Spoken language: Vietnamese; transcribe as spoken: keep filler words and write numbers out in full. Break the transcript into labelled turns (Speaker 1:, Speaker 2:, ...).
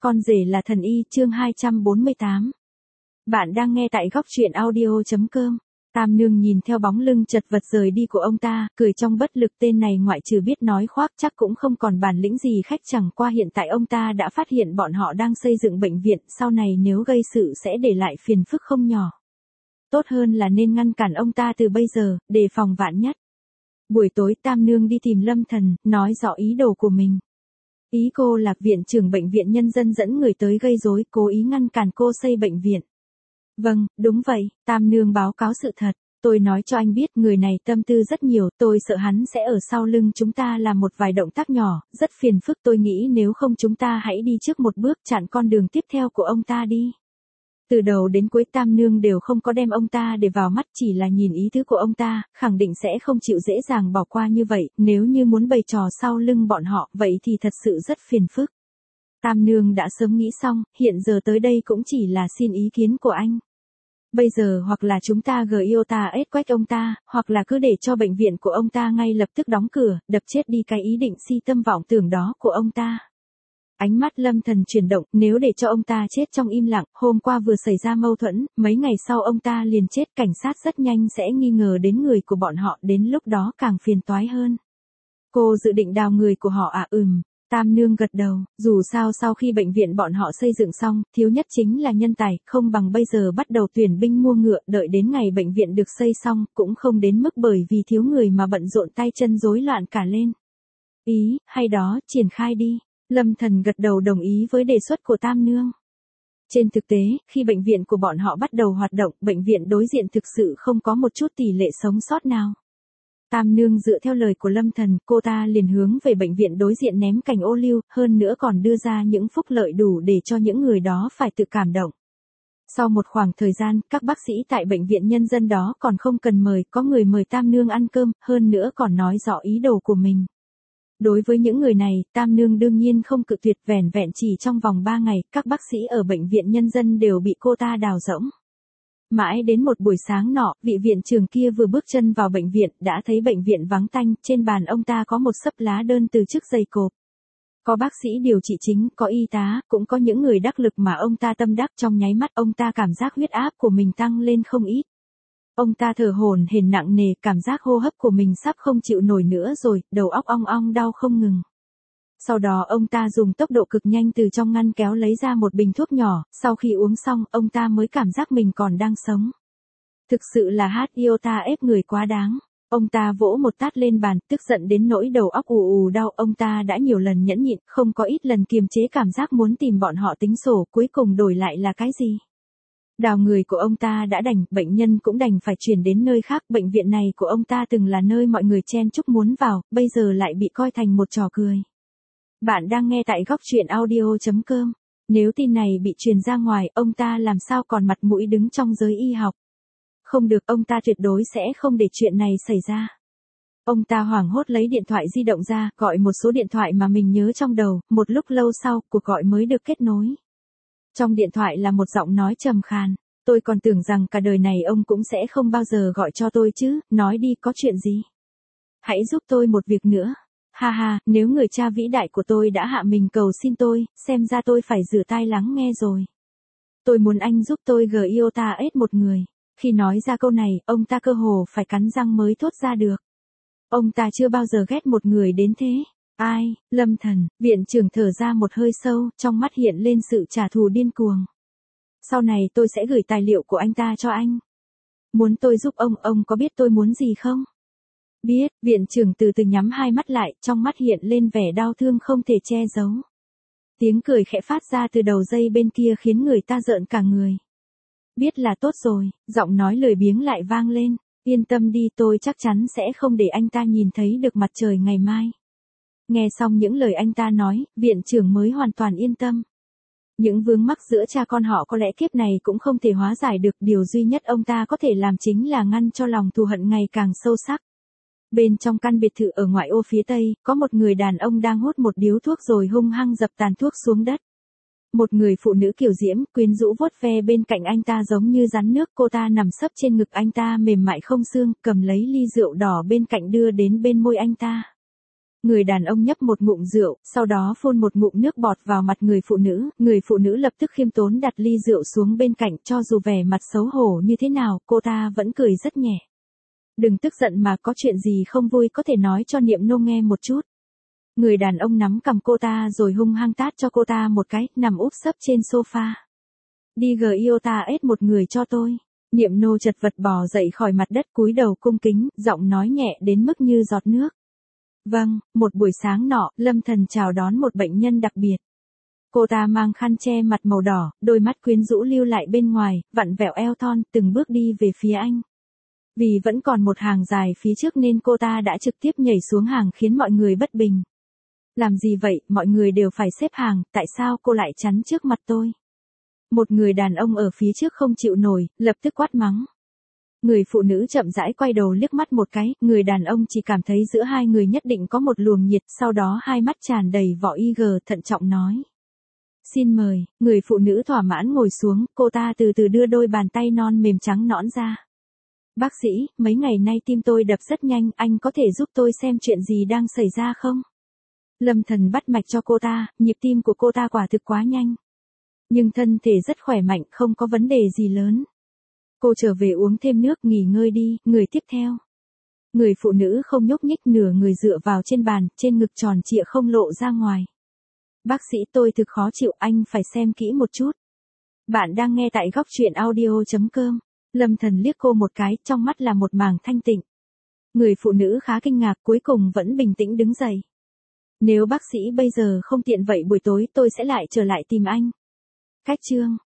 Speaker 1: Con rể là thần y, chương hai trăm bốn mươi tám. Bạn đang nghe tại góc truyện audio.com. Tam nương nhìn theo bóng lưng chật vật rời đi của ông ta, cười trong bất lực. Tên này ngoại trừ biết nói khoác chắc cũng không còn bản lĩnh gì. Khách chẳng qua hiện tại ông ta đã phát hiện bọn họ đang xây dựng bệnh viện, sau này nếu gây sự sẽ để lại phiền phức không nhỏ. Tốt hơn là nên ngăn cản ông ta từ bây giờ, đề phòng vạn nhất. Buổi tối Tam nương đi tìm Lâm Thần, nói rõ ý đồ của mình. Ý cô là viện trưởng bệnh viện nhân dân dẫn người tới gây rối, cố ý ngăn cản cô xây bệnh viện. Vâng, đúng vậy, Tam nương báo cáo sự thật. Tôi nói cho anh biết người này tâm tư rất nhiều, tôi sợ hắn sẽ ở sau lưng chúng ta làm một vài động tác nhỏ, rất phiền phức. Tôi nghĩ nếu không chúng ta hãy đi trước một bước chặn con đường tiếp theo của ông ta đi. Từ đầu đến cuối Tam nương đều không có đem ông ta để vào mắt, chỉ là nhìn ý tứ của ông ta, khẳng định sẽ không chịu dễ dàng bỏ qua như vậy. Nếu như muốn bày trò sau lưng bọn họ, vậy thì thật sự rất phiền phức. Tam nương đã sớm nghĩ xong, hiện giờ tới đây cũng chỉ là xin ý kiến của anh. Bây giờ hoặc là chúng ta gờ yêu ta ết quách ông ta, hoặc là cứ để cho bệnh viện của ông ta ngay lập tức đóng cửa, đập chết đi cái ý định si tâm vọng tưởng đó của ông ta. Ánh mắt Lâm Thần chuyển động, nếu để cho ông ta chết trong im lặng, hôm qua vừa xảy ra mâu thuẫn, mấy ngày sau ông ta liền chết, cảnh sát rất nhanh sẽ nghi ngờ đến người của bọn họ, đến lúc đó càng phiền toái hơn. Cô dự định đào người của họ à? Ừm. Tam nương gật đầu, dù sao sau khi bệnh viện bọn họ xây dựng xong, thiếu nhất chính là nhân tài, không bằng bây giờ bắt đầu tuyển binh mua ngựa, đợi đến ngày bệnh viện được xây xong, cũng không đến mức bởi vì thiếu người mà bận rộn tay chân rối loạn cả lên. Ý, hay đó, triển khai đi. Lâm Thần gật đầu đồng ý với đề xuất của Tam nương. Trên thực tế, khi bệnh viện của bọn họ bắt đầu hoạt động, bệnh viện đối diện thực sự không có một chút tỷ lệ sống sót nào. Tam nương dựa theo lời của Lâm Thần, cô ta liền hướng về bệnh viện đối diện ném cành ô liu, hơn nữa còn đưa ra những phúc lợi đủ để cho những người đó phải tự cảm động. Sau một khoảng thời gian, các bác sĩ tại bệnh viện nhân dân đó còn không cần mời, có người mời Tam nương ăn cơm, hơn nữa còn nói rõ ý đồ của mình. Đối với những người này, Tam nương đương nhiên không cự tuyệt, vẻn vẹn chỉ trong vòng ba ngày, các bác sĩ ở bệnh viện nhân dân đều bị cô ta đào rỗng. Mãi đến một buổi sáng nọ, vị viện trưởng kia vừa bước chân vào bệnh viện, đã thấy bệnh viện vắng tanh, trên bàn ông ta có một xấp lá đơn từ chức dày cộp. Có bác sĩ điều trị chính, có y tá, cũng có những người đắc lực mà ông ta tâm đắc. Trong nháy mắt ông ta cảm giác huyết áp của mình tăng lên không ít. Ông ta thở hổn hển nặng nề, cảm giác hô hấp của mình sắp không chịu nổi nữa rồi, đầu óc ong ong đau không ngừng. Sau đó ông ta dùng tốc độ cực nhanh từ trong ngăn kéo lấy ra một bình thuốc nhỏ, sau khi uống xong, ông ta mới cảm giác mình còn đang sống. Thực sự là hát yêu ta ép người quá đáng. Ông ta vỗ một tát lên bàn, tức giận đến nỗi đầu óc ù ù đau. Ông ta đã nhiều lần nhẫn nhịn, không có ít lần kiềm chế cảm giác muốn tìm bọn họ tính sổ, cuối cùng đổi lại là cái gì? Đào người của ông ta đã đành, bệnh nhân cũng đành phải chuyển đến nơi khác. Bệnh viện này của ông ta từng là nơi mọi người chen chúc muốn vào, bây giờ lại bị coi thành một trò cười. Bạn đang nghe tại góc truyện audio.com. Nếu tin này bị truyền ra ngoài, ông ta làm sao còn mặt mũi đứng trong giới y học. Không được, ông ta tuyệt đối sẽ không để chuyện này xảy ra. Ông ta hoảng hốt lấy điện thoại di động ra, gọi một số điện thoại mà mình nhớ trong đầu, một lúc lâu sau, cuộc gọi mới được kết nối. Trong điện thoại là một giọng nói trầm khàn. Tôi còn tưởng rằng cả đời này ông cũng sẽ không bao giờ gọi cho tôi chứ, nói đi, có chuyện gì? Hãy giúp tôi một việc nữa. Ha ha, nếu người cha vĩ đại của tôi đã hạ mình cầu xin tôi, xem ra tôi phải rửa tai lắng nghe rồi. Tôi muốn anh giúp tôi gờ yêu ta ết một người. Khi nói ra câu này, ông ta cơ hồ phải cắn răng mới thốt ra được. Ông ta chưa bao giờ ghét một người đến thế. Ai? Lâm Thần. Viện trưởng thở ra một hơi sâu, trong mắt hiện lên sự trả thù điên cuồng. Sau này tôi sẽ gửi tài liệu của anh ta cho anh. Muốn tôi giúp ông, ông có biết tôi muốn gì không? Biết. Viện trưởng từ từ nhắm hai mắt lại, trong mắt hiện lên vẻ đau thương không thể che giấu. Tiếng cười khẽ phát ra từ đầu dây bên kia khiến người ta rợn cả người. Biết là tốt rồi, giọng nói lười biếng lại vang lên. Yên tâm đi, tôi chắc chắn sẽ không để anh ta nhìn thấy được mặt trời ngày mai. Nghe xong những lời anh ta nói, viện trưởng mới hoàn toàn yên tâm. Những vướng mắc giữa cha con họ có lẽ kiếp này cũng không thể hóa giải được, điều duy nhất ông ta có thể làm chính là ngăn cho lòng thù hận ngày càng sâu sắc. Bên trong căn biệt thự ở ngoại ô phía tây, có một người đàn ông đang hút một điếu thuốc rồi hung hăng dập tàn thuốc xuống đất. Một người phụ nữ kiều diễm, quyến rũ vuốt ve bên cạnh anh ta giống như rắn nước, cô ta nằm sấp trên ngực anh ta mềm mại không xương, cầm lấy ly rượu đỏ bên cạnh đưa đến bên môi anh ta. Người đàn ông nhấp một ngụm rượu, sau đó phun một ngụm nước bọt vào mặt người phụ nữ, người phụ nữ lập tức khiêm tốn đặt ly rượu xuống bên cạnh, cho dù vẻ mặt xấu hổ như thế nào, cô ta vẫn cười rất nhẹ. Đừng tức giận mà, có chuyện gì không vui có thể nói cho Niệm Nô nghe một chút. Người đàn ông nắm cầm cô ta rồi hung hăng tát cho cô ta một cái, nằm úp sấp trên sofa. Đi gờ iota ết một người cho tôi. Niệm Nô chật vật bò dậy khỏi mặt đất, cúi đầu cung kính, giọng nói nhẹ đến mức như giọt nước. Vâng, một buổi sáng nọ, Lâm Thần chào đón một bệnh nhân đặc biệt. Cô ta mang khăn che mặt màu đỏ, đôi mắt quyến rũ lưu lại bên ngoài, vặn vẹo eo thon, từng bước đi về phía anh. Vì vẫn còn một hàng dài phía trước nên cô ta đã trực tiếp nhảy xuống hàng khiến mọi người bất bình. Làm gì vậy, mọi người đều phải xếp hàng, tại sao cô lại chắn trước mặt tôi? Một người đàn ông ở phía trước không chịu nổi, lập tức quát mắng. Người phụ nữ chậm rãi quay đầu liếc mắt một cái, người đàn ông chỉ cảm thấy giữa hai người nhất định có một luồng nhiệt, sau đó hai mắt tràn đầy vỏ y gờ thận trọng nói. Xin mời, người phụ nữ thỏa mãn ngồi xuống, cô ta từ từ đưa đôi bàn tay non mềm trắng nõn ra. Bác sĩ, mấy ngày nay tim tôi đập rất nhanh, anh có thể giúp tôi xem chuyện gì đang xảy ra không? Lâm Thần bắt mạch cho cô ta, nhịp tim của cô ta quả thực quá nhanh. Nhưng thân thể rất khỏe mạnh, không có vấn đề gì lớn. Cô trở về uống thêm nước, nghỉ ngơi đi, người tiếp theo. Người phụ nữ không nhúc nhích, nửa người dựa vào trên bàn, trên ngực tròn trịa không lộ ra ngoài. Bác sĩ, tôi thực khó chịu, anh phải xem kỹ một chút. Bạn đang nghe tại góc truyện audio chấm com. Lâm Thần liếc cô một cái, trong mắt là một mảng thanh tịnh. Người phụ nữ khá kinh ngạc, cuối cùng vẫn bình tĩnh đứng dậy. Nếu bác sĩ bây giờ không tiện vậy buổi tối tôi sẽ lại trở lại tìm anh. Cách chương